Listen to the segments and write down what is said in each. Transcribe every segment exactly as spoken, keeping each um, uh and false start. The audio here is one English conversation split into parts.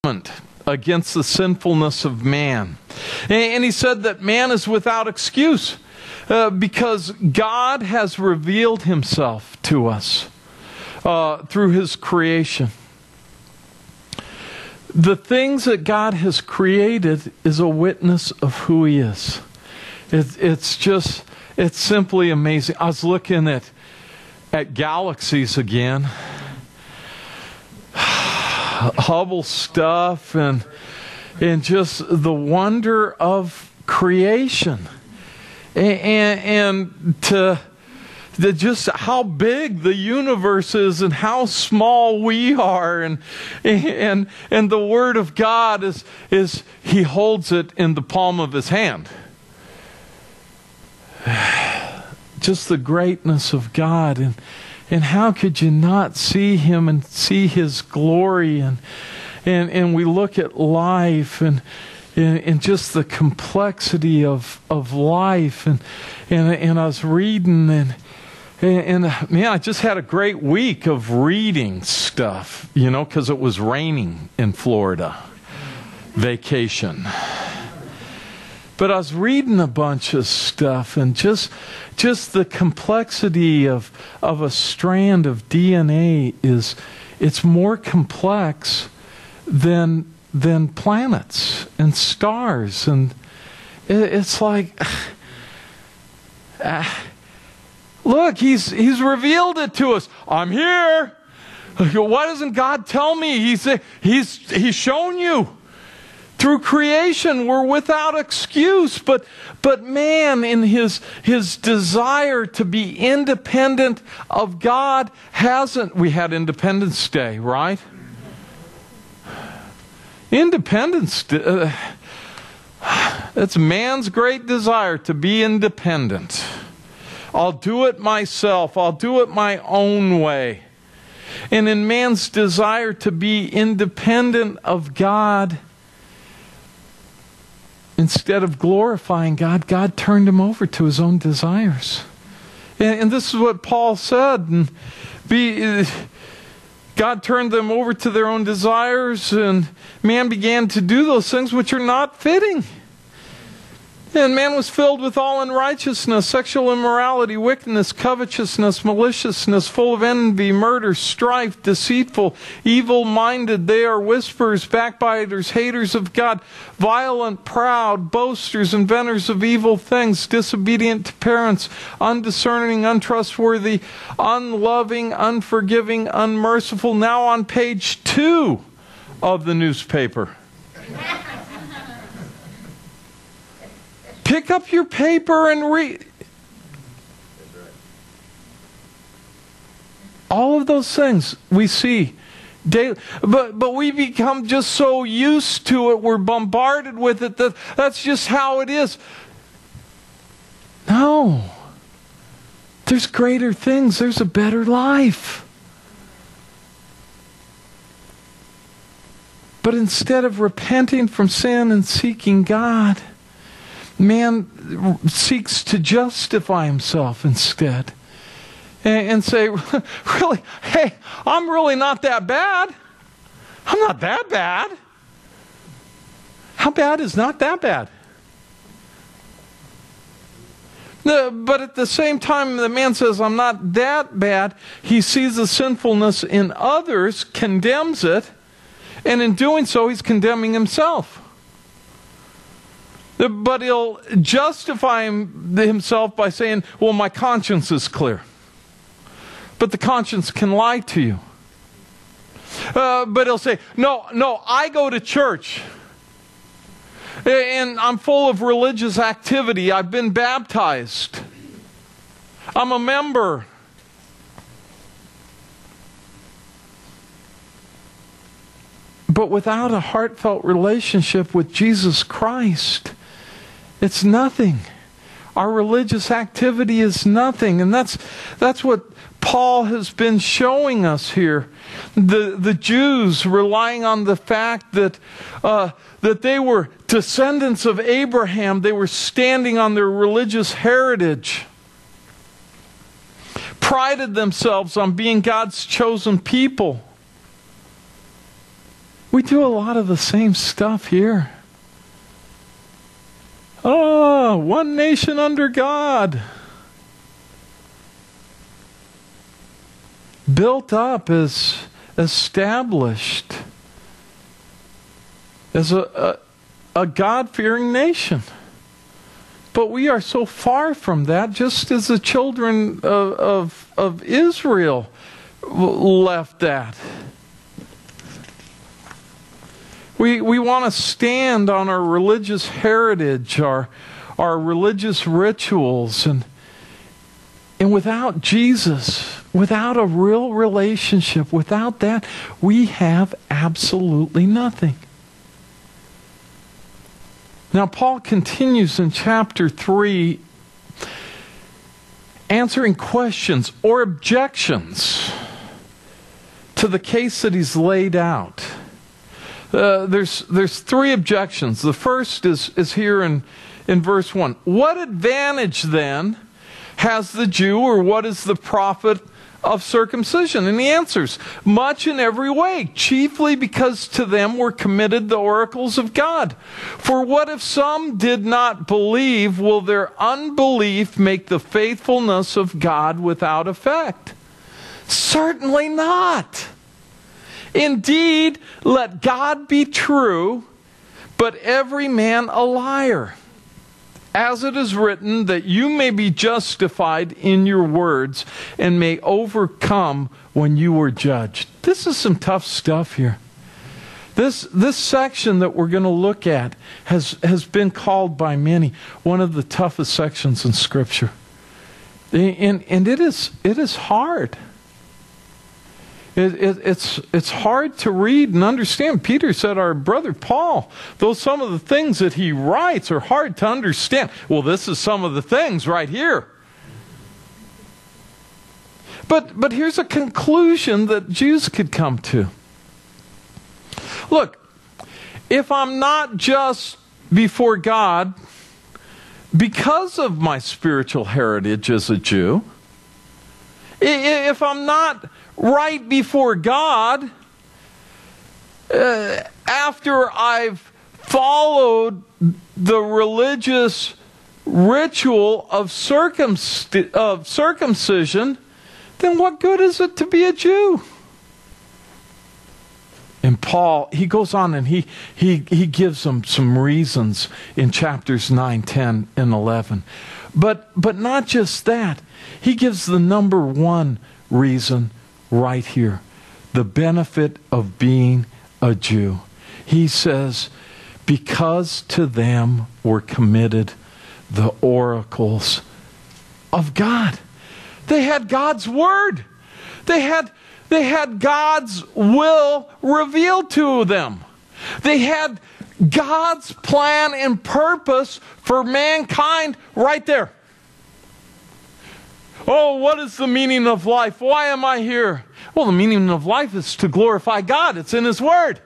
against the sinfulness of man. And he said that man is without excuse uh, because God has revealed himself to us uh, through his creation. The things that God has created is a witness of who he is. It, it's just, it's simply amazing. I was looking at, at galaxies again. Hubble stuff and and just the wonder of creation. And, and, and to... The, just how big the universe is and how small we are, and and and the Word of God is is He holds it in the palm of His hand. Just the greatness of God, and and how could you not see Him and see His glory, and and and we look at life and. And, and just the complexity of of life, and and and I was reading and. And, and man, I just had a great week of reading stuff, you know, because it was raining in Florida. Vacation. But I was reading a bunch of stuff, and just just the complexity of of a strand of D N A is it's more complex than than planets and stars, and it, it's like. Uh, Look, he's he's revealed it to us. I'm here. Why doesn't God tell me? He's he's he's shown you. Through creation, we're without excuse. But but man, in his his desire to be independent of God, hasn't. We had Independence Day, right? Independence Day. Uh, it's man's great desire to be independent. I'll do it myself. I'll do it my own way. And in man's desire to be independent of God, instead of glorifying God, God turned him over to his own desires. And, and this is what Paul said. And be, God turned them over to their own desires, and man began to do those things which are not fitting. And man was filled with all unrighteousness, sexual immorality, wickedness, covetousness, maliciousness, full of envy, murder, strife, deceitful, evil-minded. They are whisperers, backbiters, haters of God, violent, proud, boasters, inventors of evil things, disobedient to parents, undiscerning, untrustworthy, unloving, unforgiving, unmerciful. Now on page two of the newspaper. Pick up your paper and read. All of those things we see daily. But, but we become just so used to it, we're bombarded with it, that that's just how it is. No. There's greater things. There's a better life. But instead of repenting from sin and seeking God, man seeks to justify himself instead. And, and say, really, hey, I'm really not that bad. I'm not that bad. How bad is not that bad? The, but at the same time, the man says, I'm not that bad. He sees the sinfulness in others, condemns it, and in doing so, he's condemning himself. But he'll justify himself by saying, well, my conscience is clear. But the conscience can lie to you. Uh, but he'll say, no, no, I go to church. And I'm full of religious activity. I've been baptized. I'm a member. But without a heartfelt relationship with Jesus Christ, it's nothing. Our religious activity is nothing. And that's that's what Paul has been showing us here. The the Jews relying on the fact that uh, that they were descendants of Abraham. They were standing on their religious heritage. Prided themselves on being God's chosen people. We do a lot of the same stuff here. Oh, one nation under God. Built up as established as a, a, a God-fearing nation. But we are so far from that, just as the children of, of, of Israel left that. We, we want to stand on our religious heritage, our, our religious rituals, and, and without Jesus, without a real relationship, without that, we have absolutely nothing. Now, Paul continues in chapter three, answering questions or objections to the case that he's laid out. Uh, there's there's three objections. The first is, is here in, in verse one. What advantage then has the Jew, or what is the profit of circumcision? And he answers, much in every way, chiefly because to them were committed the oracles of God. For what if some did not believe? Will their unbelief make the faithfulness of God without effect? Certainly not. Indeed, let God be true, but every man a liar. As it is written, that you may be justified in your words and may overcome when you are judged. This is some tough stuff here. This, this section that we're going to look at has, has been called by many one of the toughest sections in Scripture. And, and it is, it is hard. It, it, it's, it's hard to read and understand. Peter said, our brother Paul, though some of the things that he writes are hard to understand. Well, this is some of the things right here. But, but here's a conclusion that Jews could come to. Look, if I'm not just before God because of my spiritual heritage as a Jew, if I'm not right before God uh, after I've followed the religious ritual of, circumst- of circumcision, then what good is it to be a Jew? And Paul, he goes on and he, he, he gives them some reasons in chapters nine, ten, and eleven. But, but not just that. He gives the number one reason right here. The benefit of being a Jew. He says, because to them were committed the oracles of God. They had God's word. They had, they had God's will revealed to them. They had God's plan and purpose for mankind right there. Oh, what is the meaning of life? Why am I here? Well, the meaning of life is to glorify God. It's in His Word.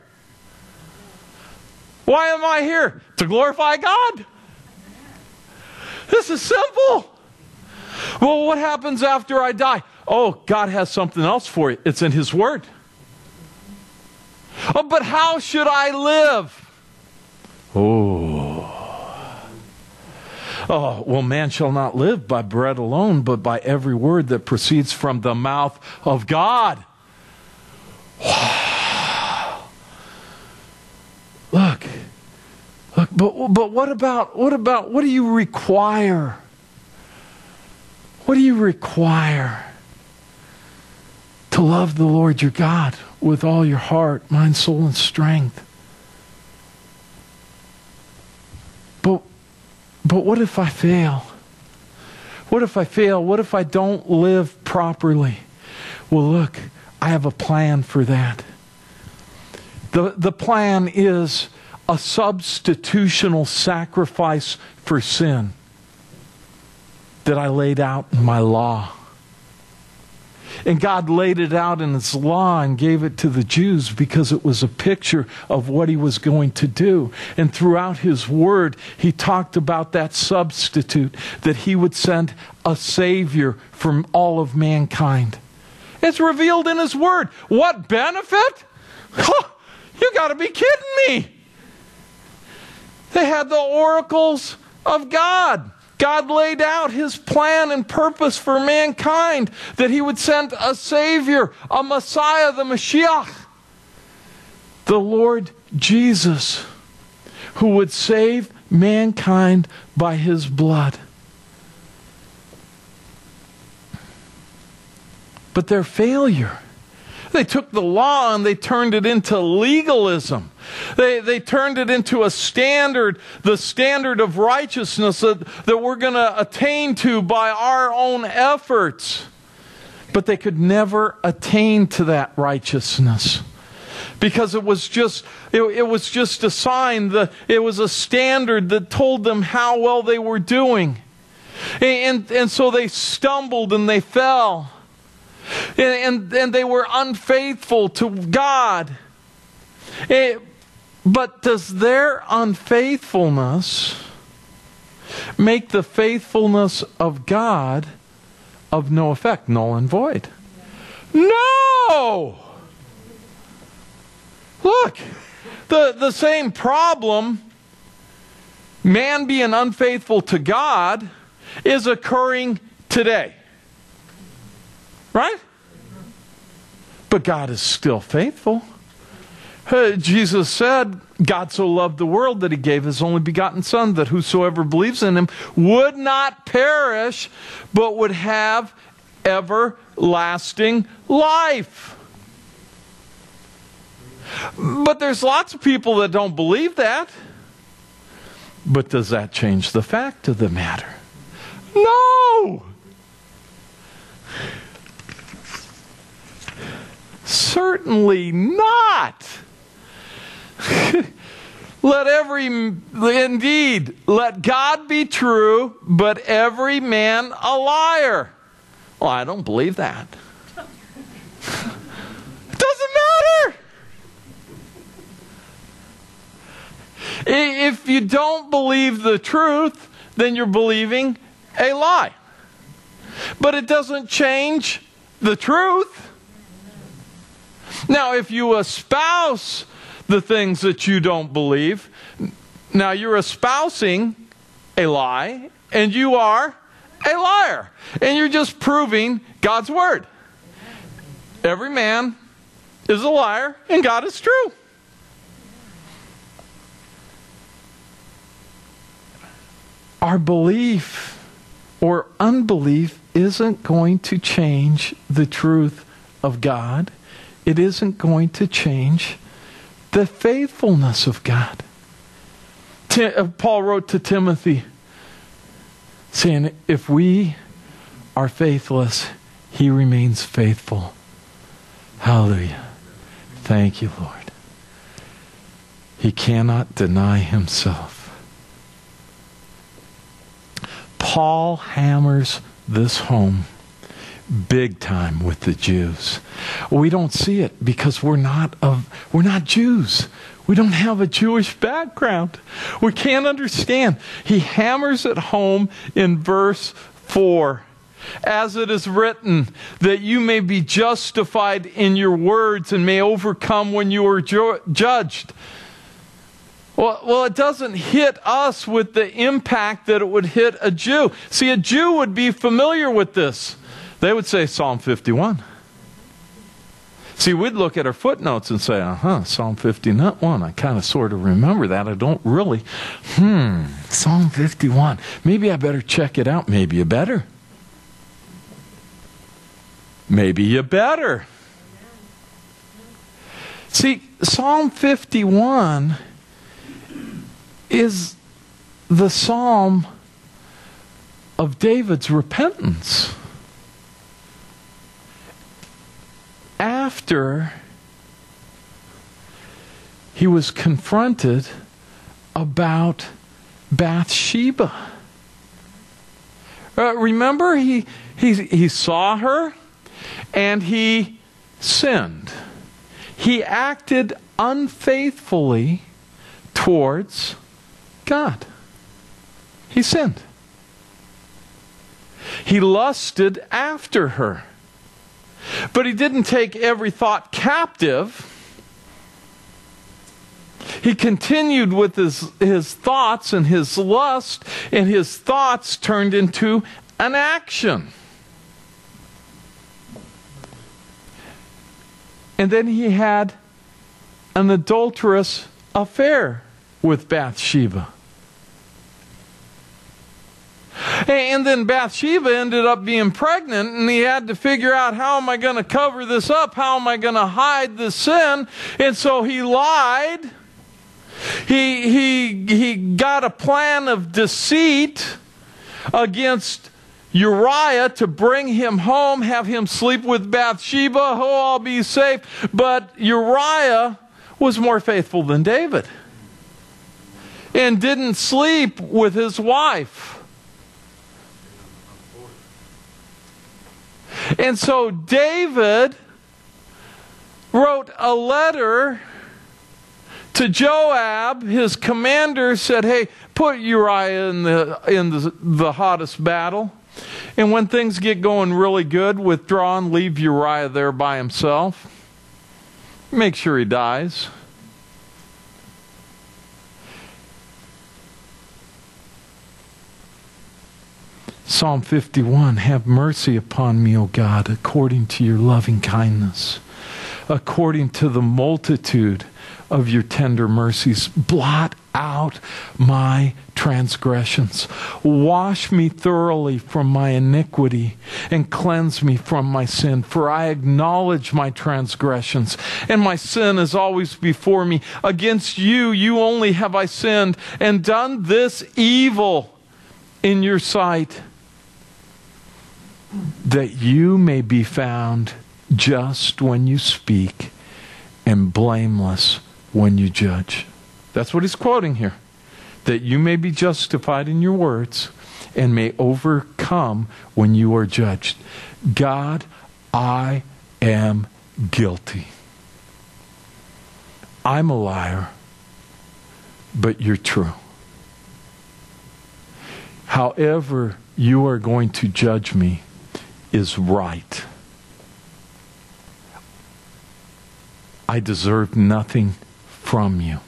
Why am I here? To glorify God. This is simple. Well, what happens after I die? Oh, God has something else for you. It's in His Word. Oh, but how should I live? Oh. Oh, well, man shall not live by bread alone, but by every word that proceeds from the mouth of God. Wow. Look, look, but but what about what about what do you require? What do you require to love the Lord your God with all your heart, mind, soul, and strength? But But what if I fail? What if I fail? What if I don't live properly? Well, look, I have a plan for that. The, the plan is a substitutional sacrifice for sin that I laid out in my law. And God laid it out in His law and gave it to the Jews because it was a picture of what He was going to do. And throughout His Word, He talked about that substitute, that He would send a Savior from all of mankind. It's revealed in His Word. What benefit? You got to be kidding me. They had the oracles of God. God laid out his plan and purpose for mankind, that he would send a Savior, a Messiah, the Mashiach, the Lord Jesus, who would save mankind by his blood. But their failure, they took the law and they turned it into legalism. They, they turned it into a standard, the standard of righteousness that, that we're going to attain to by our own efforts. But they could never attain to that righteousness, because it was just it, it was just a sign, that it was a standard that told them how well they were doing. And, and, and so they stumbled and they fell. And, and, and they were unfaithful to God. It, but does their unfaithfulness make the faithfulness of God of no effect, null and void? No! Look, the, the same problem, man being unfaithful to God, is occurring today. Right? But God is still faithful. Uh, Jesus said, God so loved the world that he gave his only begotten Son, that whosoever believes in him would not perish, but would have everlasting life. But there's lots of people that don't believe that. But does that change the fact of the matter? No! Certainly not. Let every, indeed, let God be true, but every man a liar. Well, I don't believe that. It doesn't matter. If you don't believe the truth, then you're believing a lie. But it doesn't change the truth. Now, if you espouse the things that you don't believe, now you're espousing a lie, and you are a liar. And you're just proving God's word. Every man is a liar, and God is true. Our belief or unbelief isn't going to change the truth of God. It isn't going to change the faithfulness of God. Paul wrote to Timothy, saying, if we are faithless, he remains faithful. Hallelujah. Thank you, Lord. He cannot deny himself. Paul hammers this home big time with the Jews. We don't see it because we're not of we're not Jews. We don't have a Jewish background. We can't understand. He hammers it home in verse four. As it is written, that you may be justified in your words and may overcome when you are ju- judged. Well, well, it doesn't hit us with the impact that it would hit a Jew. See, a Jew would be familiar with this. They would say Psalm fifty-one. See, we'd look at our footnotes and say, uh-huh, Psalm fifty-one. I kind of sort of remember that. I don't really. Hmm, Psalm fifty-one. Maybe I better check it out. Maybe you better. Maybe you better. See, Psalm fifty-one is the psalm of David's repentance. After he was confronted about Bathsheba. Uh, remember, he, he, he saw her and he sinned. He acted unfaithfully towards God. He sinned. He lusted after her. But he didn't take every thought captive. He continued with his, his thoughts and his lust, and his thoughts turned into an action. And then he had an adulterous affair with Bathsheba. And then Bathsheba ended up being pregnant, and he had to figure out, how am I going to cover this up? How am I going to hide this sin? And so he lied. He, he, he got a plan of deceit against Uriah to bring him home, have him sleep with Bathsheba. Oh, I'll be safe. But Uriah was more faithful than David and didn't sleep with his wife. And so David wrote a letter to Joab, his commander, said, hey, put Uriah in the in the, the hottest battle. And when things get going really good, withdraw and leave Uriah there by himself. Make sure he dies. Psalm fifty-one, have mercy upon me, O God, according to your loving kindness, according to the multitude of your tender mercies. Blot out my transgressions. Wash me thoroughly from my iniquity and cleanse me from my sin. For I acknowledge my transgressions, and my sin is always before me. Against you, you only have I sinned and done this evil in your sight, that you may be found just when you speak and blameless when you judge. That's what he's quoting here. That you may be justified in your words and may overcome when you are judged. God, I am guilty. I'm a liar, but you're true. However you are going to judge me is right. I deserve nothing from you.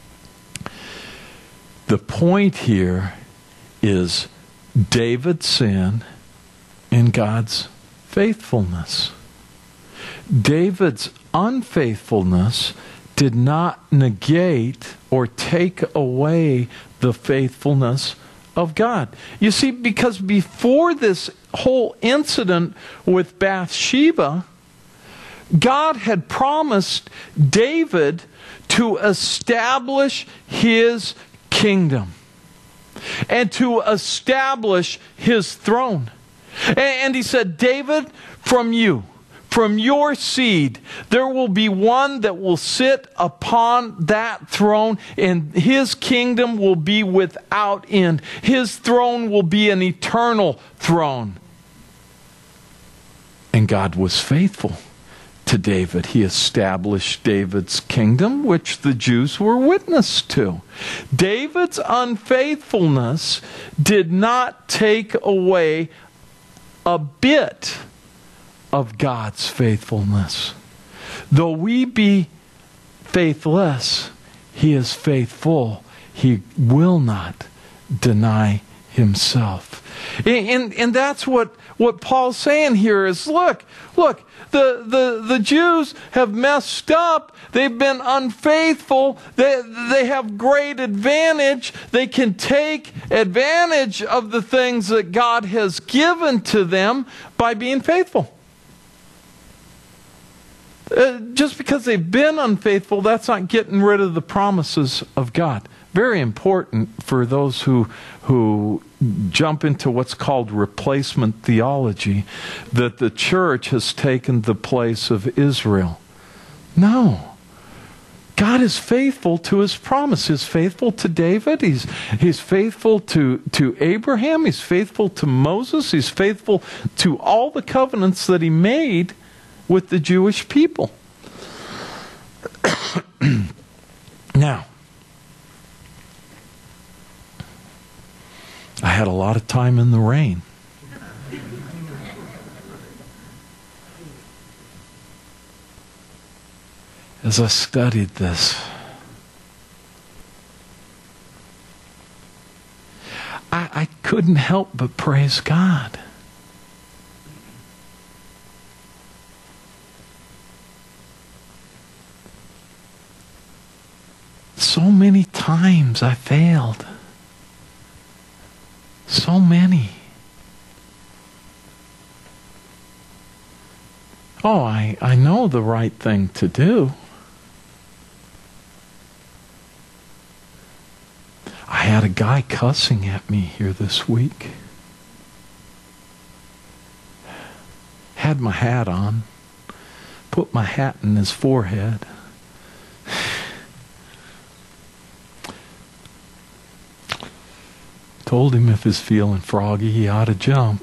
The point here is David's sin and God's faithfulness. David's unfaithfulness did not negate or take away the faithfulness of God. You see, because before this whole incident with Bathsheba, God had promised David to establish his kingdom and to establish his throne. And he said, David, from you, from your seed, there will be one that will sit upon that throne, and his kingdom will be without end. His throne will be an eternal throne. And God was faithful to David. He established David's kingdom, which the Jews were witness to. David's unfaithfulness did not take away a bit of God's faithfulness. Though we be faithless, He is faithful. He will not deny Himself. And, and, and that's what, what Paul's saying here is, look, look, the, the, the Jews have messed up. They've been unfaithful. They, they have great advantage. They can take advantage of the things that God has given to them by being faithful. Uh, just because they've been unfaithful, that's not getting rid of the promises of God. Very important for those who who jump into what's called replacement theology, that the church has taken the place of Israel. No. God is faithful to His promise. He's faithful to David. He's, he's faithful to, to Abraham. He's faithful to Moses. He's faithful to all the covenants that He made with the Jewish people. Now, I had a lot of time in the rain. As I studied this, I, I couldn't help but praise God. So many times I failed. So many. Oh, I, I know the right thing to do. I had a guy cussing at me here this week. Had my hat on. Put my hat in his forehead. Told him if he's feeling froggy, he ought to jump.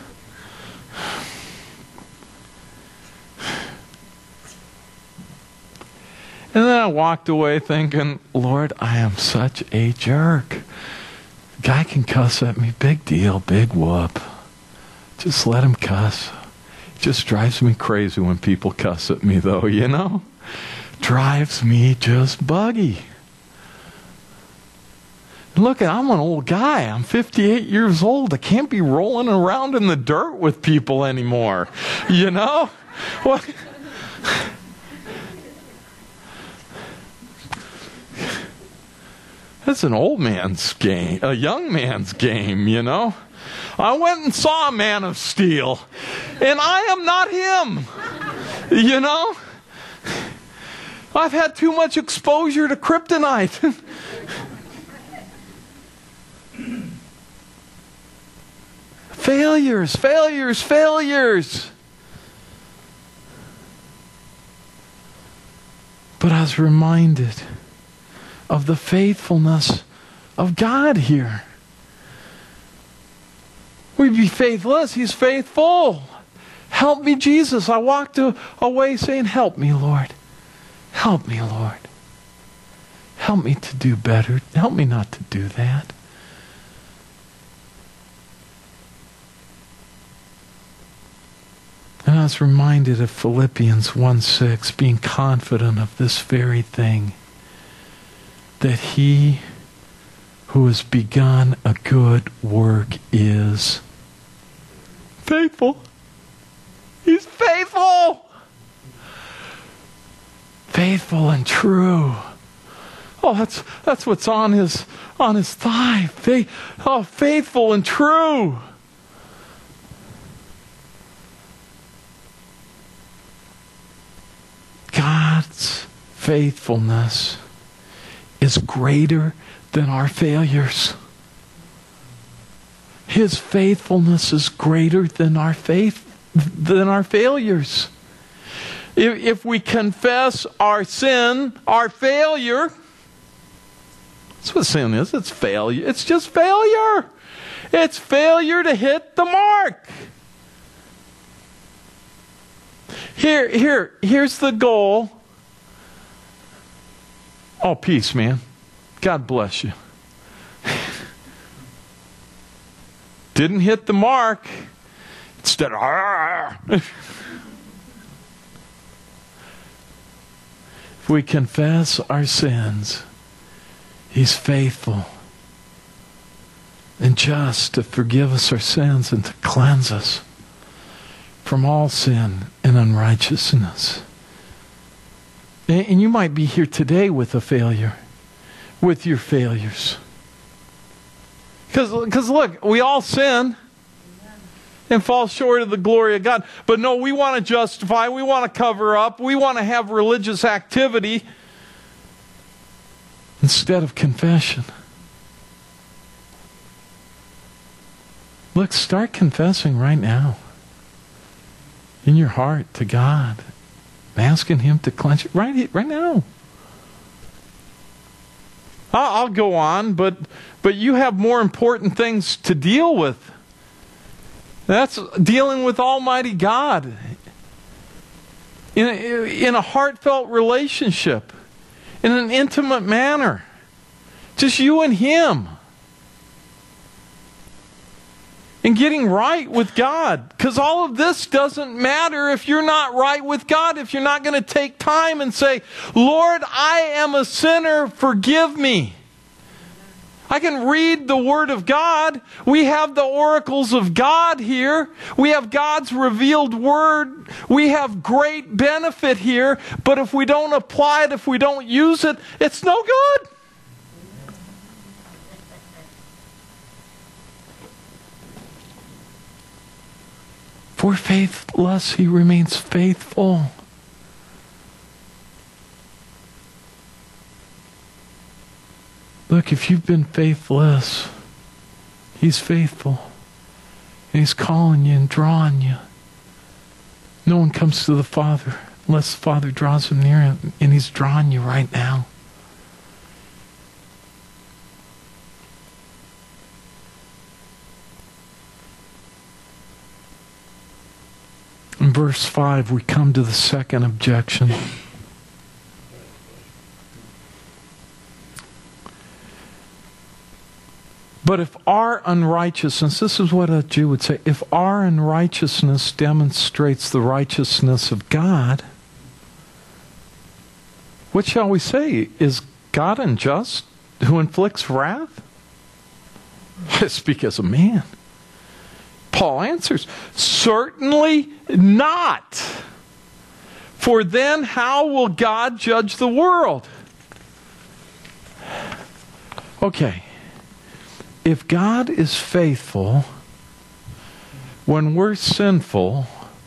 And then I walked away thinking, Lord, I am such a jerk. Guy can cuss at me. Big deal, big whoop. Just let him cuss. It just drives me crazy when people cuss at me, though, you know? Drives me just buggy. Look, I'm an old guy. I'm fifty-eight years old. I can't be rolling around in the dirt with people anymore. You know? What? That's an old man's game, a young man's game, you know? I went and saw Man of Steel, and I am not him. You know? I've had too much exposure to kryptonite. Failures, failures, failures. But I was reminded of the faithfulness of God here. We'd be faithless. He's faithful. Help me, Jesus. I walked away saying, help me, Lord. Help me, Lord. Help me to do better. Help me not to do that. And I was reminded of Philippians one six, being confident of this very thing, that he who has begun a good work is faithful. He's faithful. Faithful and true. Oh, that's that's what's on his on his thigh. Faith, oh, faithful and true. God's faithfulness is greater than our failures. His faithfulness is greater than our faith, than our failures. If, if we confess our sin, our failure, that's what sin is. It's failure. It's just failure. It's failure to hit the mark. Here, here, here's the goal. Oh, peace, man. God bless you. Didn't hit the mark. Instead of... If we confess our sins, He's faithful and just to forgive us our sins and to cleanse us from all sin and unrighteousness. And you might be here today with a failure, with your failures. Because because look, we all sin and fall short of the glory of God. But no, we want to justify, we want to cover up, we want to have religious activity instead of confession. Look, start confessing right now. In your heart to God. Asking Him to cleanse you right, right now. I'll, I'll go on, but but you have more important things to deal with. That's dealing with Almighty God. In a, in a heartfelt relationship. In an intimate manner. Just you and Him. And getting right with God. Because all of this doesn't matter if you're not right with God. If you're not going to take time and say, Lord, I am a sinner, forgive me. I can read the Word of God. We have the oracles of God here. We have God's revealed Word. We have great benefit here. But if we don't apply it, if we don't use it, it's no good. If we're faithless, He remains faithful. Look, if you've been faithless, He's faithful. And He's calling you and drawing you. No one comes to the Father unless the Father draws him near Him, and He's drawing you right now. In verse five, we come to the second objection. But if our unrighteousness, this is what a Jew would say, if our unrighteousness demonstrates the righteousness of God, what shall we say? Is God unjust who inflicts wrath? I speak as a man. Paul answers, certainly not. For then how will God judge the world? Okay. If God is faithful when we're sinful,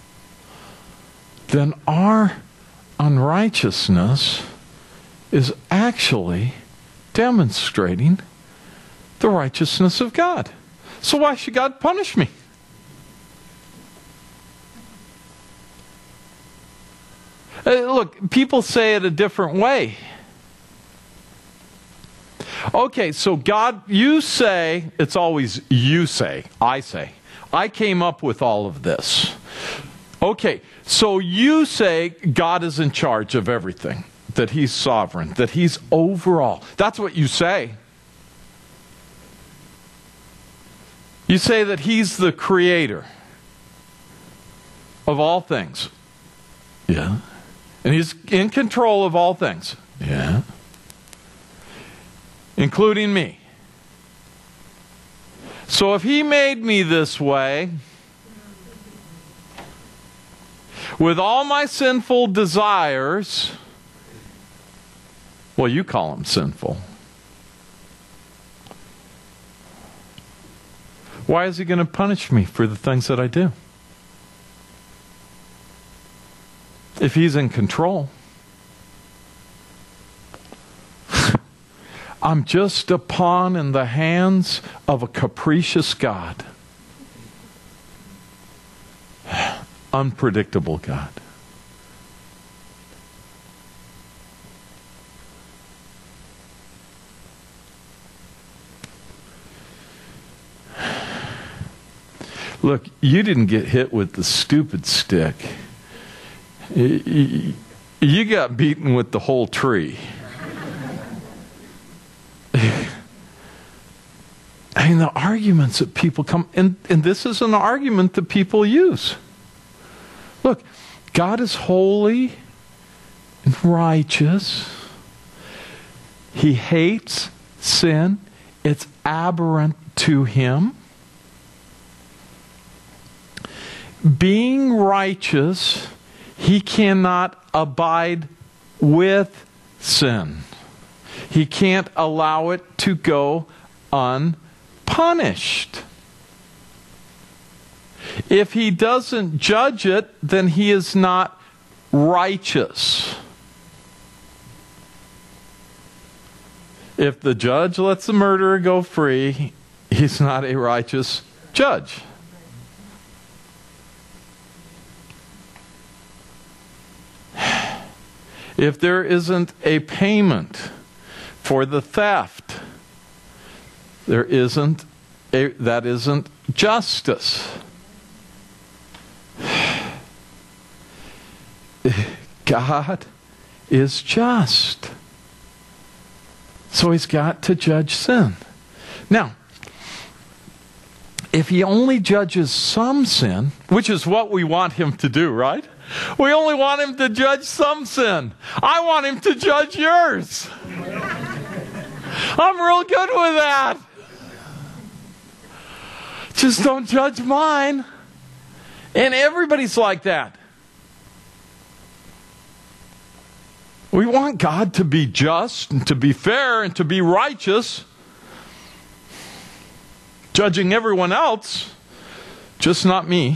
then our unrighteousness is actually demonstrating the righteousness of God. So why should God punish me? Uh, look, people say it a different way. Okay, so God, you say, it's always you say, I say. I came up with all of this. Okay, so you say God is in charge of everything, that He's sovereign, that He's over all. That's what you say. You say that He's the creator of all things. Yeah. And He's in control of all things. Yeah. Including me. So if He made me this way, with all my sinful desires, well, you call them sinful. Why is He going to punish me for the things that I do? If He's in control. I'm just a pawn in the hands of a capricious God. Unpredictable God. Look, you didn't get hit with the stupid stick. You got beaten with the whole tree. I mean, the arguments that people come, and, and this is an argument that people use. Look, God is holy and righteous. He hates sin. It's aberrant to Him. Being righteous, He cannot abide with sin. He can't allow it to go unpunished. If He doesn't judge it, then He is not righteous. If the judge lets the murderer go free, he's not a righteous judge. If there isn't a payment for the theft, there isn't a, that isn't justice. God is just. So He's got to judge sin. Now, if He only judges some sin, which is what we want Him to do, right? We only want Him to judge some sin. I want Him to judge yours. I'm real good with that. Just don't judge mine. And everybody's like that. We want God to be just and to be fair and to be righteous, judging everyone else, just not me.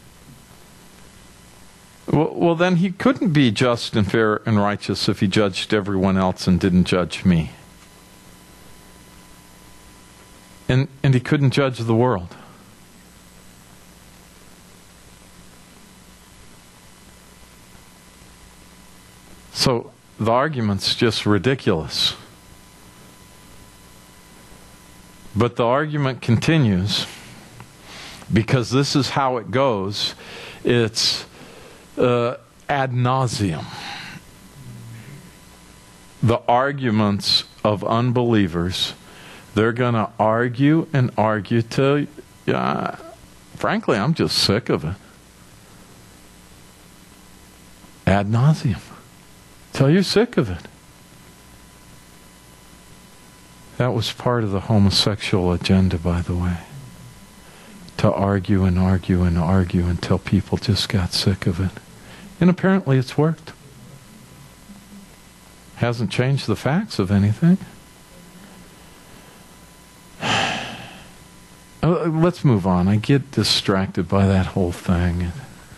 Well, well, then he couldn't be just and fair and righteous if he judged everyone else and didn't judge me. And, and he couldn't judge the world. So the argument's just ridiculous. But the argument continues, because this is how it goes. It's uh, ad nauseum. The arguments of unbelievers, they're going to argue and argue till, uh, frankly, I'm just sick of it. Ad nauseum. Till you're sick of it. That was part of the homosexual agenda, by the way. To argue and argue and argue until people just got sick of it. And apparently it's worked. Hasn't changed the facts of anything. Let's move on. I get distracted by that whole thing.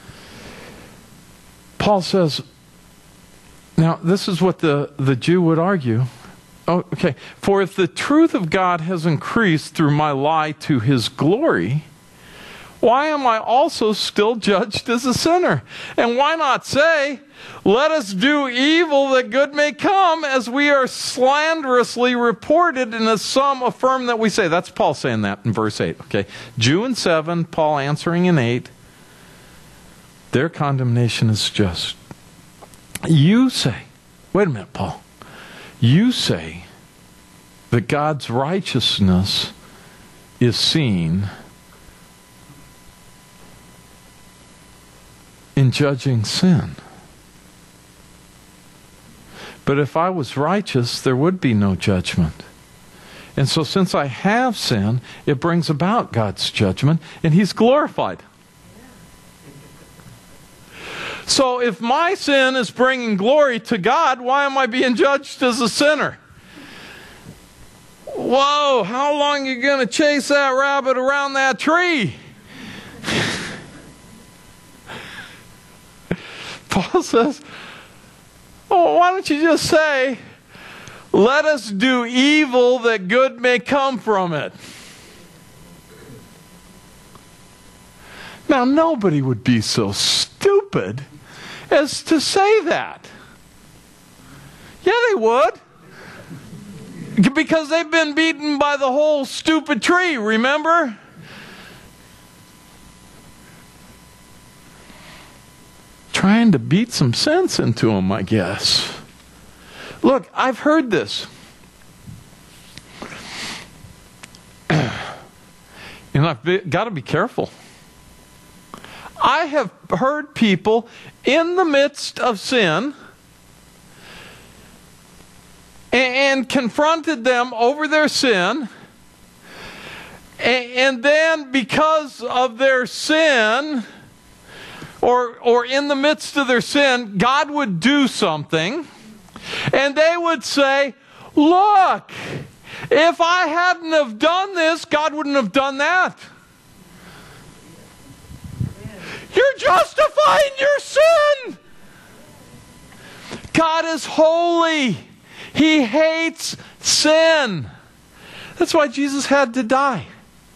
Paul says, now this is what the, the Jew would argue. Oh, okay. For if the truth of God has increased through my lie to his glory, why am I also still judged as a sinner? And why not say, let us do evil that good may come, as we are slanderously reported, and as some affirm that we say. That's Paul saying that in verse eight. Okay. Jew in seven, Paul answering in eight. Their condemnation is just. You say, wait a minute, Paul. You say that God's righteousness is seen in judging sin. But if I was righteous, there would be no judgment. And so since I have sin, it brings about God's judgment, and he's glorified. So if my sin is bringing glory to God, why am I being judged as a sinner? Whoa, how long are you going to chase that rabbit around that tree? Paul says, oh, why don't you just say, let us do evil that good may come from it. Now, nobody would be so stupid as to say that. Yeah, they would. Because they've been beaten by the whole stupid tree, remember? Trying to beat some sense into them, I guess. Look, I've heard this. And I've got to be careful. I have heard people in the midst of sin and confronted them over their sin, and then because of their sin, or or in the midst of their sin, God would do something, and they would say, look, if I hadn't have done this, God wouldn't have done that. You're justifying your sin. God is holy. He hates sin. That's why Jesus had to die.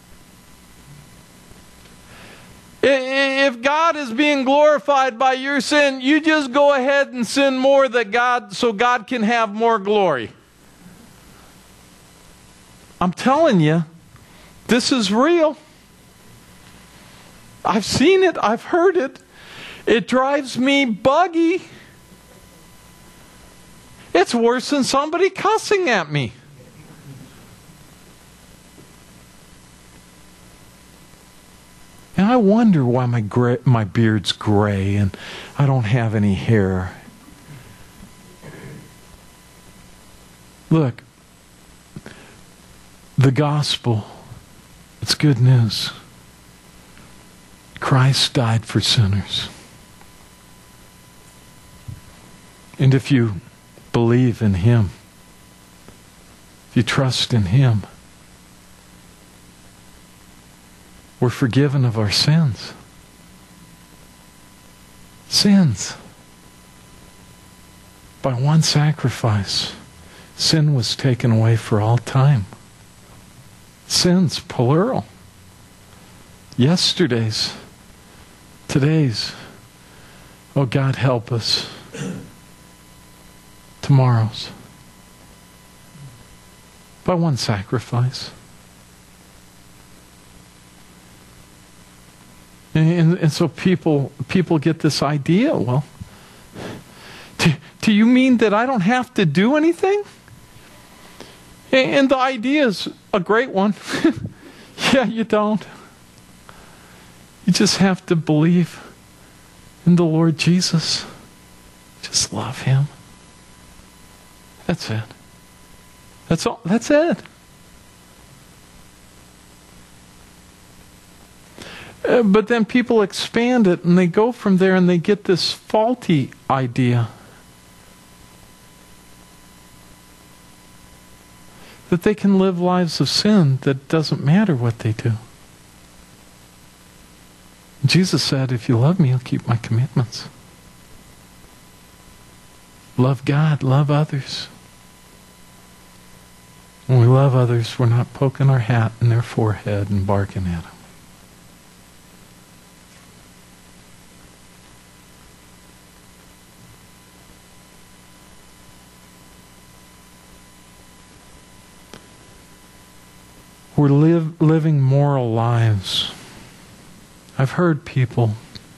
If God is being glorified by your sin, you just go ahead and sin more that God, so God can have more glory. I'm telling you, this is real. I've seen it. I've heard it. It drives me buggy. It's worse than somebody cussing at me. And I wonder why my gray, my beard's gray and I don't have any hair. the gospel. It's good news. Christ died for sinners. And if you believe in Him, if you trust in Him, we're forgiven of our sins. Sins. By one sacrifice, sin was taken away for all time. Sins, plural. Yesterday's, today's. Oh, God, help us. Tomorrow's. By one sacrifice. And, and, and so people people get this idea, well, do, do you mean that I don't have to do anything? And, and the idea is a great one. Yeah, you don't. You just have to believe in the Lord Jesus. Just love Him. That's it. That's all. That's it. Uh, but then people expand it and they go from there and they get this faulty idea that they can live lives of sin that doesn't matter what they do. Jesus said, if you love me, you'll keep my commandments. Love God, love others. When we love others, we're not poking our hat in their forehead and barking at them. We're live, living moral lives. I've heard people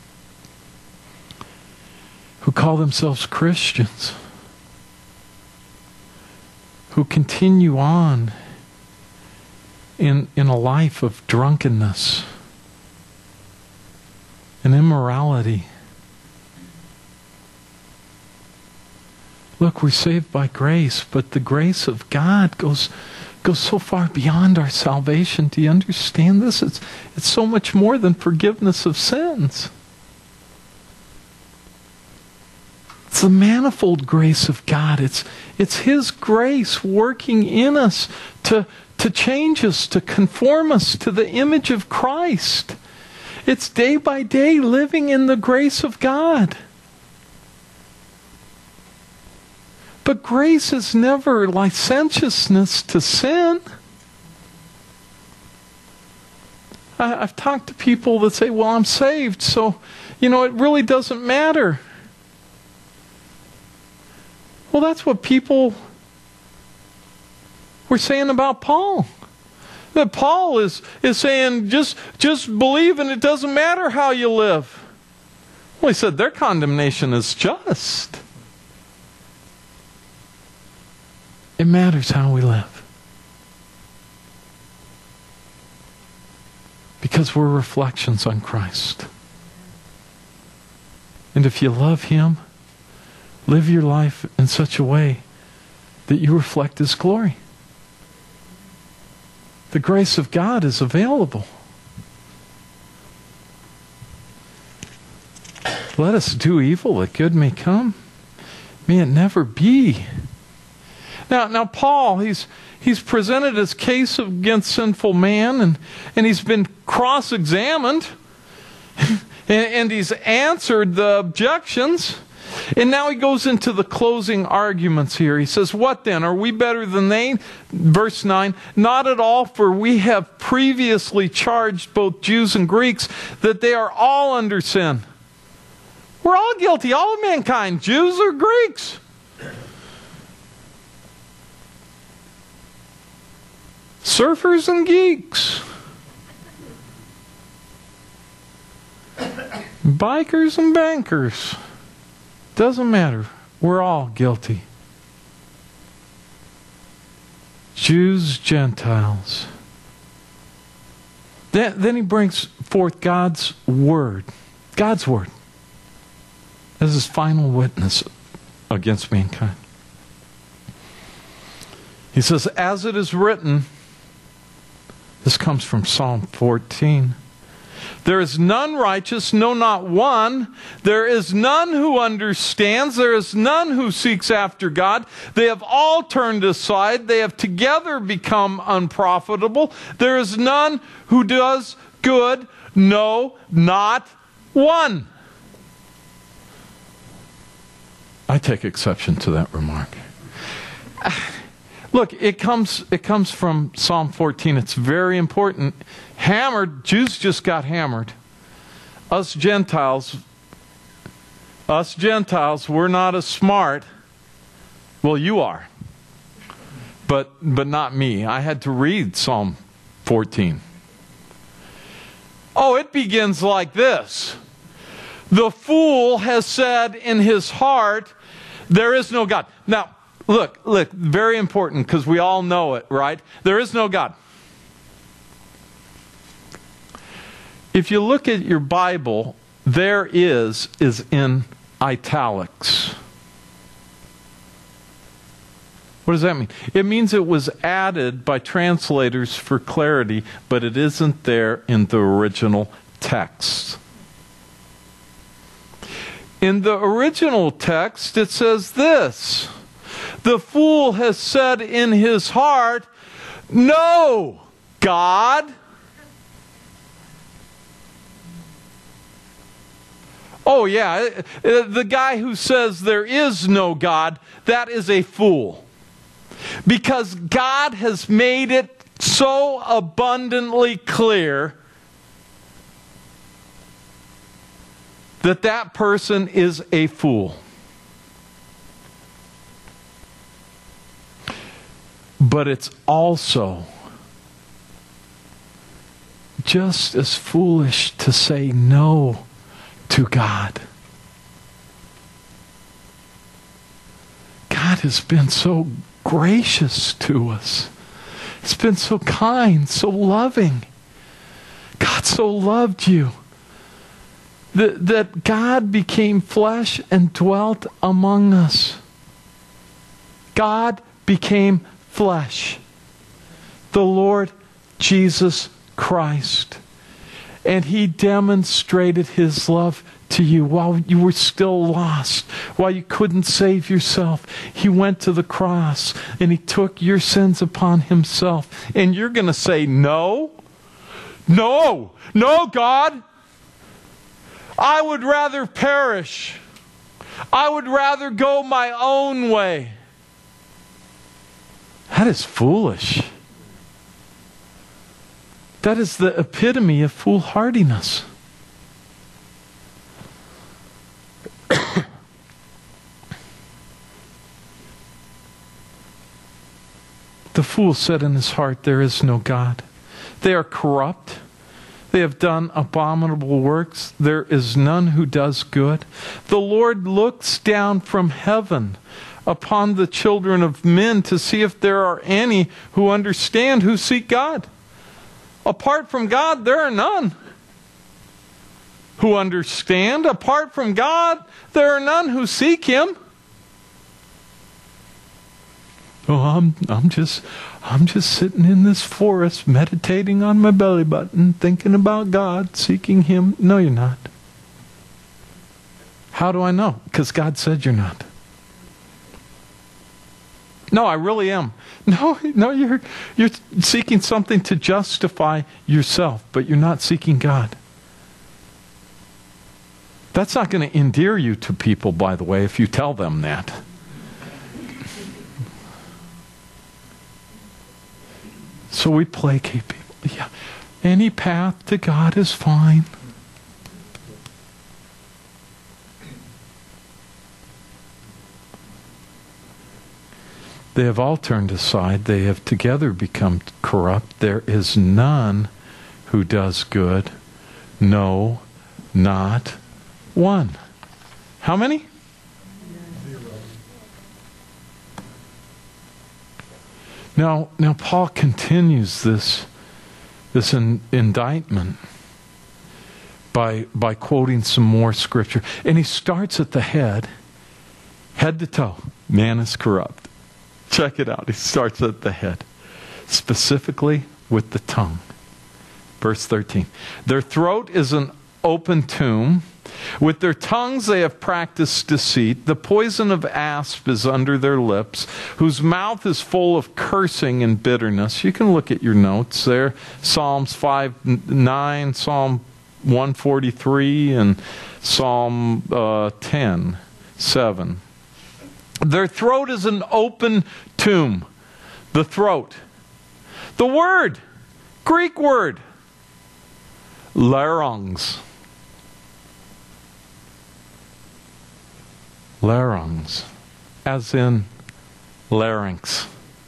who call themselves Christians who continue on in, in a life of drunkenness and immorality. Look, we're saved by grace, but the grace of God goes goes so far beyond our salvation. Do you understand this? It's it's so much more than forgiveness of sins. It's the manifold grace of God. It's it's His grace working in us to, to change us, to conform us to the image of Christ. It's day by day living in the grace of God. But grace is never licentiousness to sin. I, I've talked to people that say, well, I'm saved, so, you know, it really doesn't matter. Well, that's what people were saying about Paul. That Paul is, is saying, just, just believe and it doesn't matter how you live. Well, he said their condemnation is just. It matters how we live. Because we're reflections on Christ. And if you love Him, live your life in such a way that you reflect His glory. The grace of God is available. Let us do evil that good may come. May it never be. Now, now Paul, he's he's presented his case against sinful man, and, and he's been cross-examined, and, and he's answered the objections. And now he goes into the closing arguments here. He says, what then? Are we better than they? Verse nine, not at all, for we have previously charged both Jews and Greeks that they are all under sin. We're all guilty, all of mankind, Jews or Greeks. Surfers and geeks. Bikers and bankers. Doesn't matter. We're all guilty. Jews, Gentiles. Then, then he brings forth God's Word. God's Word. As his final witness against mankind. He says, as it is written, This comes from Psalm fourteen. There is none righteous, no, not one. There is none who understands. There is none who seeks after God. They have all turned aside. They have together become unprofitable. There is none who does good, no, not one. I take exception to that remark. Look, it comes it comes from Psalm fourteen. It's very important. Hammered, Jews just got hammered. Us Gentiles, us Gentiles, we're not as smart. Well, you are. But but not me. I had to read Psalm fourteen. Oh, it begins like this. The fool has said in his heart, there is no God. Now, look, look, very important because we all know it, right? There is no God. If you look at your Bible, there is is in italics. What does that mean? It means it was added by translators for clarity, but it isn't there in the original text. In the original text, it says this: the fool has said in his heart, no God. Oh yeah, the guy who says there is no God, that is a fool. Because God has made it so abundantly clear that that person is a fool. But it's also just as foolish to say no to God. God has been so gracious to us. It's been so kind, so loving. God so loved you that, that God became flesh and dwelt among us. God became flesh. The Lord Jesus Christ. And He demonstrated His love to you while you were still lost, while you couldn't save yourself. He went to the cross and He took your sins upon Himself. And you're going to say, no, no, no, God. I would rather perish. I would rather go my own way. That is foolish. That is the epitome of foolhardiness. The fool said in his heart, there is no God. They are corrupt. They have done abominable works. There is none who does good. The Lord looks down from heaven upon the children of men to see if there are any who understand, who seek God. Apart from God, there are none who understand. Apart from God, there are none who seek Him. Oh, I'm I'm just I'm just sitting in this forest, meditating on my belly button, thinking about God, seeking Him. No, you're not. How do I know? Because God said you're not. No, I really am. No, no, you're you're seeking something to justify yourself, but you're not seeking God. That's not going to endear you to people, by the way, if you tell them that. So we placate people. Yeah, any path to God is fine. They have all turned aside. They have together become corrupt. There is none who does good. No, not one. How many? Zero. Now, now Paul continues this, this in, indictment by, by quoting some more scripture. And he starts at the head, head to toe. Man is corrupt. Check it out. He starts at the head, specifically with the tongue. Verse thirteen. Their throat is an open tomb. With their tongues they have practiced deceit. The poison of asp is under their lips, whose mouth is full of cursing and bitterness. You can look at your notes there. Psalms five nine, Psalm one forty-three, and Psalm uh, ten seven. Their throat is an open tomb. The throat. The word, Greek word, larynx. Larynx, as in larynx.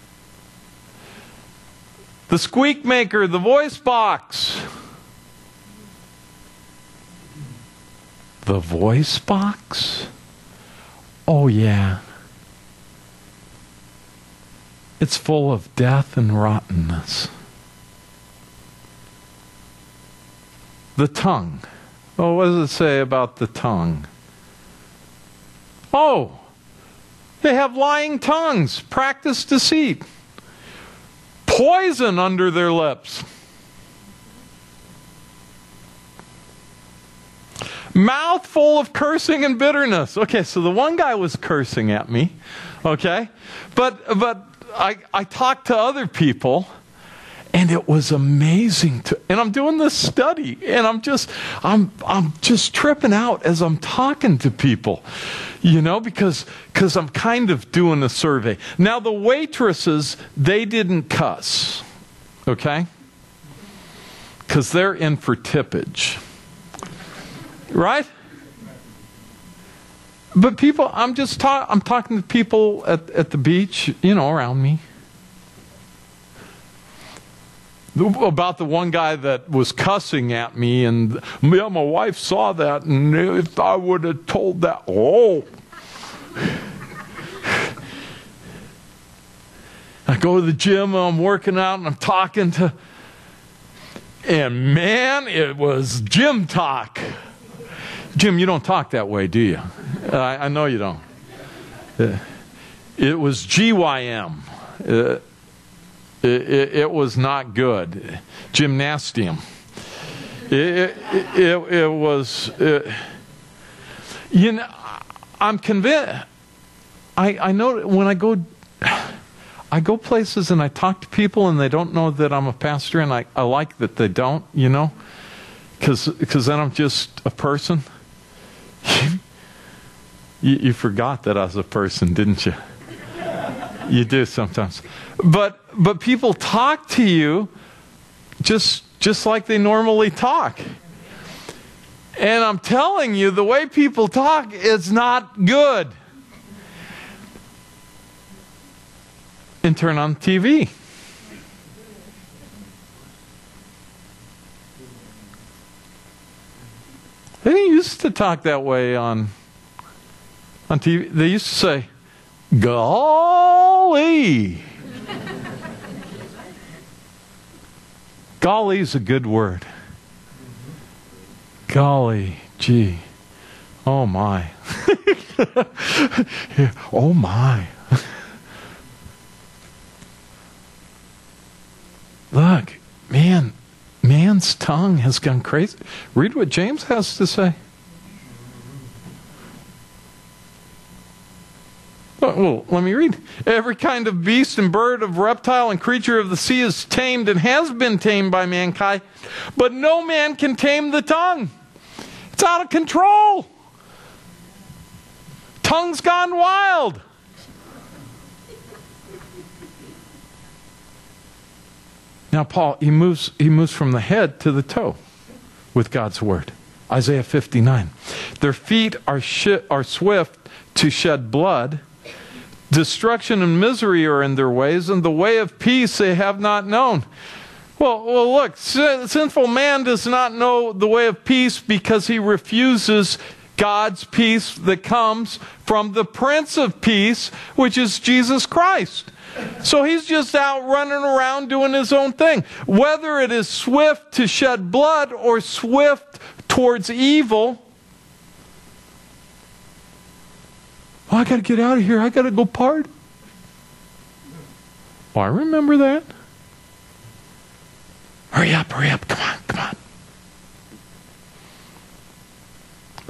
The squeak maker, the voice box. The voice box? Oh yeah. It's full of death and rottenness. The tongue. Oh, what does it say about the tongue? Oh, they have lying tongues, practice deceit, poison under their lips, mouth full of cursing and bitterness. Okay, so the one guy was cursing at me, okay, but but I I talked to other people. And it was amazing to, and I'm doing this study, and I'm just, I'm, I'm just tripping out as I'm talking to people, you know, because, because I'm kind of doing a survey. Now the waitresses, they didn't cuss, okay, because they're in for tippage, right? But people, I'm just talking, I'm talking to people at at the beach, you know, around me. About the one guy that was cussing at me, and yeah, my wife saw that, and if I would have told that, oh. I go to the gym, and I'm working out, and I'm talking to, and man, it was gym talk. Jim, you don't talk that way, do you? I, I know you don't. Uh, it was G Y M. Uh, It, it, it was not good. Gymnastium. It, it, it, it was, it, you know, I'm convinced, I, I know when I go, I go places and I talk to people and they don't know that I'm a pastor, and I, I like that they don't, you know, because because then I'm just a person. you, you forgot that I was a person, didn't you? You do sometimes. But but people talk to you just just like they normally talk. And I'm telling you, the way people talk is not good. And turn on T V. They didn't used to talk that way on on T V. They used to say, golly. Golly is a good word. Golly, gee. Oh my. Oh my. Look, man, man's tongue has gone crazy. Read what James has to say. Well, let me read. Every kind of beast and bird, of reptile and creature of the sea is tamed and has been tamed by mankind, but no man can tame the tongue. It's out of control. Tongue's gone wild. Now, Paul, he moves, he moves from the head to the toe with God's word. Isaiah fifty-nine. Their feet are, sh- are swift to shed blood. Destruction and misery are in their ways, and the way of peace they have not known. Well, well, look, sin- sinful man does not know the way of peace because he refuses God's peace that comes from the Prince of Peace, which is Jesus Christ. So he's just out running around doing his own thing. Whether it is swift to shed blood or swift towards evil, oh, I got to get out of here. I got to go party. Oh, I remember that. Hurry up, hurry up. Come on,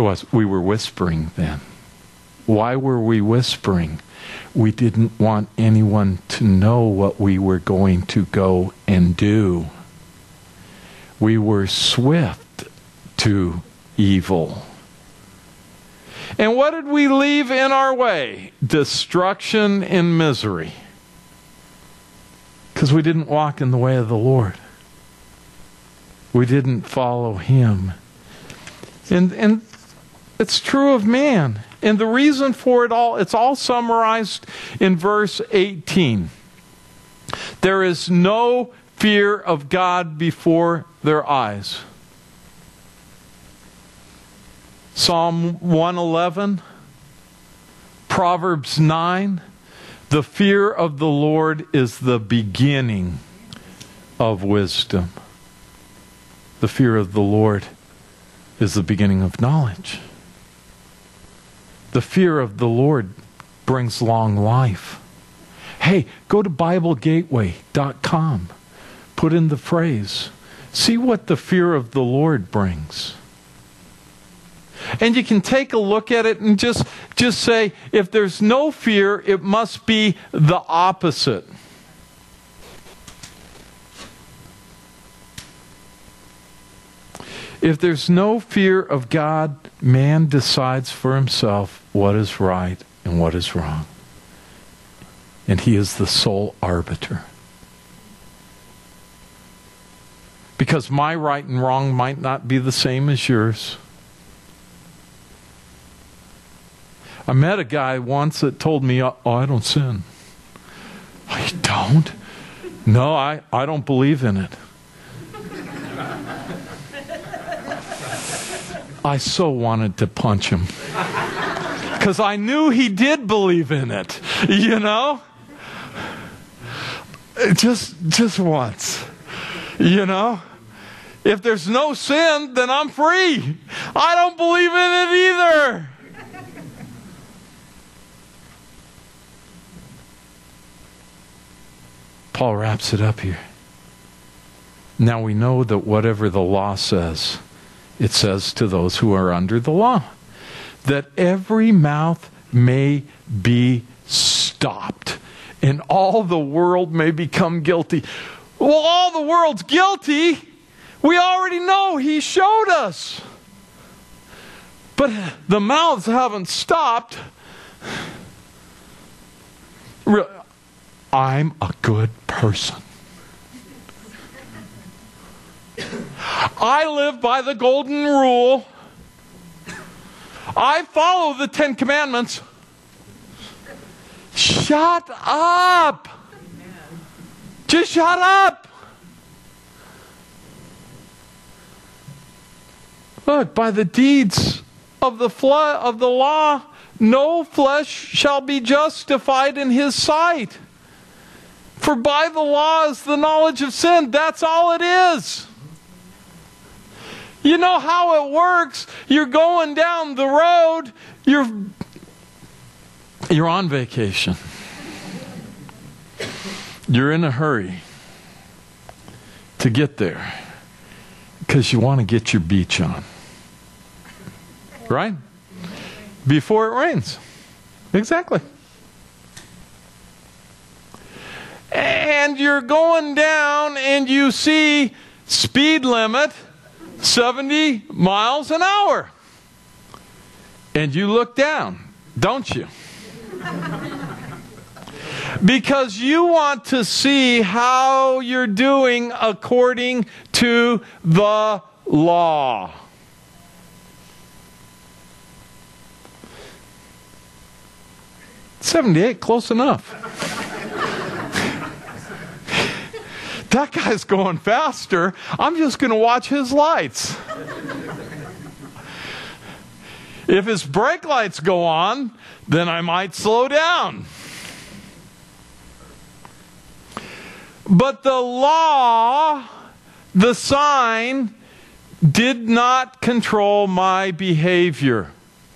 was we were whispering then. Why were we whispering? We didn't want anyone to know what we were going to go and do. We were swift to evil. And what did we leave in our way? Destruction and misery. Because we didn't walk in the way of the Lord. We didn't follow Him. And, and it's true of man. And the reason for it all, it's all summarized in verse eighteen. There is no fear of God before their eyes. Psalm one eleven, Proverbs nine, the fear of the Lord is the beginning of wisdom. The fear of the Lord is the beginning of knowledge. The fear of the Lord brings long life. Hey, go to Bible Gateway dot com. Put in the phrase. See what the fear of the Lord brings. And you can take a look at it and just, just say, if there's no fear, it must be the opposite. If there's no fear of God, man decides for himself what is right and what is wrong. And he is the sole arbiter. Because my right and wrong might not be the same as yours. I met a guy once that told me, oh, I don't sin. Oh, you don't? No, I, I don't believe in it. I so wanted to punch him. Because I knew he did believe in it. You know? Just, just once. You know? If there's no sin, then I'm free. I don't believe in it either. Paul wraps it up here. Now we know that whatever the law says, it says to those who are under the law, that every mouth may be stopped, and all the world may become guilty. Well, all the world's guilty. We already know. He showed us. But the mouths haven't stopped. I'm a good person. I live by the golden rule. I follow the Ten Commandments. Shut up. Just shut up. Look, by the deeds of the fle- of the law, no flesh shall be justified in his sight. For by the law is the knowledge of sin. That's all it is. You know how it works. You're going down the road. You're, you're on vacation. You're in a hurry to get there because you want to get your beach on. Right? Before it rains. Exactly. And you're going down and you see speed limit seventy miles an hour. And you look down, don't you? Because you want to see how you're doing according to the law. seventy-eight, close enough. That guy's going faster. I'm just going to watch his lights. If his brake lights go on, then I might slow down. But the law, the sign, did not control my behavior.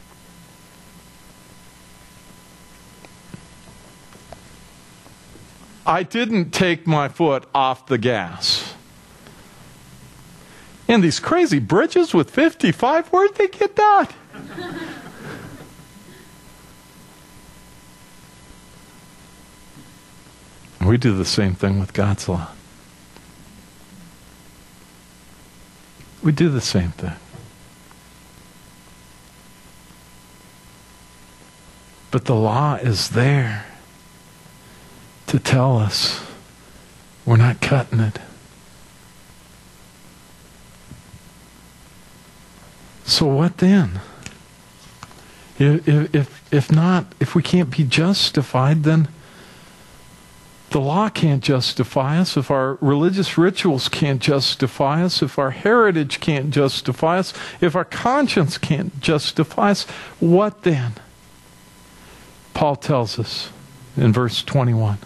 I didn't take my foot off the gas. And these crazy bridges with fifty-five, where'd they get that? We do the same thing with God's law. We do the same thing. But the law is there to tell us we're not cutting it. So what then? If, if, if not, if we can't be justified, then the law can't justify us. If our religious rituals can't justify us, if our heritage can't justify us, if our conscience can't justify us, what then? Paul tells us in verse twenty-one.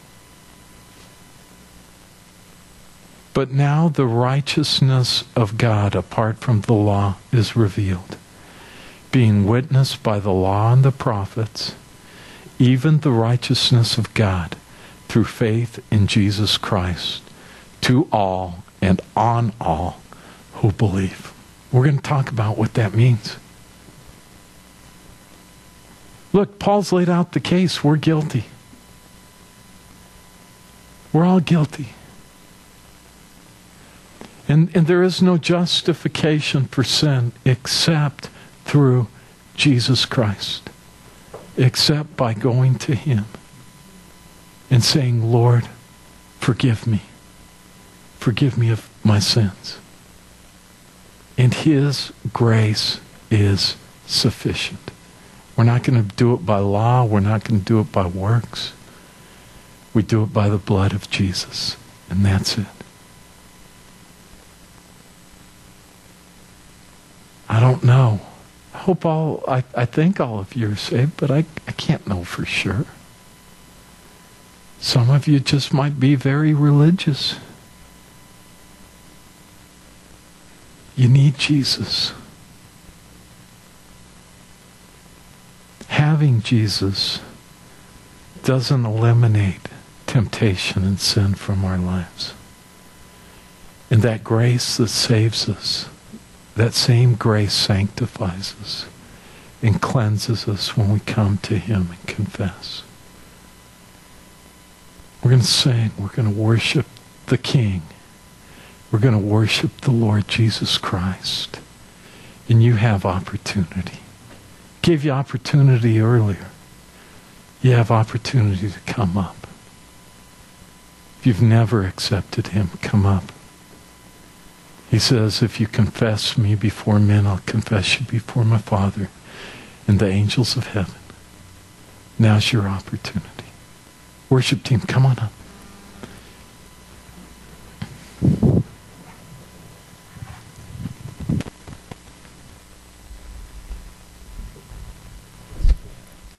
But now the righteousness of God apart from the law is revealed, being witnessed by the law and the prophets, even the righteousness of God through faith in Jesus Christ, to all and on all who believe. We're going to talk about what that means. Look, Paul's laid out the case. We're guilty. We're all guilty. And, and there is no justification for sin except through Jesus Christ. Except by going to Him and saying, Lord, forgive me. Forgive me of my sins. And His grace is sufficient. We're not going to do it by law. We're not going to do it by works. We do it by the blood of Jesus. And that's it. I don't know. I hope all, I, I think all of you are saved, but I, I can't know for sure. Some of you just might be very religious. You need Jesus. Having Jesus doesn't eliminate temptation and sin from our lives. And that grace that saves us, that same grace sanctifies us and cleanses us when we come to Him and confess. We're going to sing. We're going to worship the King. We're going to worship the Lord Jesus Christ. And you have opportunity. Gave you opportunity earlier. You have opportunity to come up. If you've never accepted Him, come up. He says, if you confess me before men, I'll confess you before my Father and the angels of heaven. Now's your opportunity. Worship team, come on up.